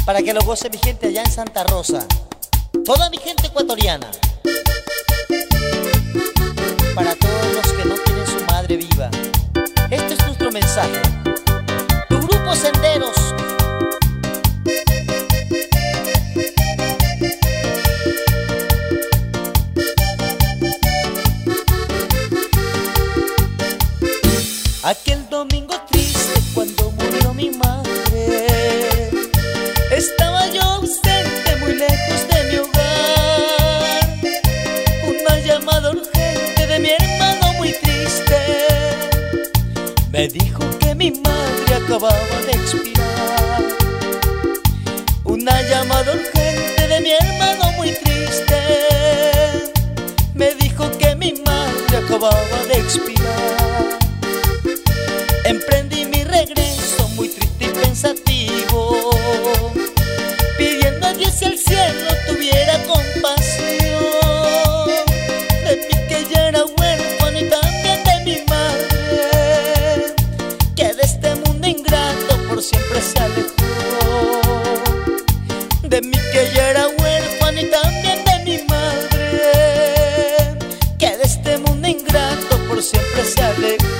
Para que lo goce mi gente allá en Santa Rosa, toda mi gente ecuatoriana, para todos los que no tienen su madre viva. Este es nuestro mensaje. Tu grupo Senderos. Aquel domingo triste cuando murió mi madre, estaba yo ausente muy lejos de mi hogar. Una llamada urgente de mi hermano muy triste me dijo que mi madre acababa de expirar. Una llamada urgente de mi hermano muy triste me dijo que mi madre acababa de expirar. Emprendí mi regreso muy triste y pensativo, pidiendo a Dios y al cielo tuviera compasión de mí que ya era huérfano y también de mi madre, que de este mundo ingrato por siempre se alejó. De mí que ya era huérfano y también de mi madre, que de este mundo ingrato por siempre se alejó.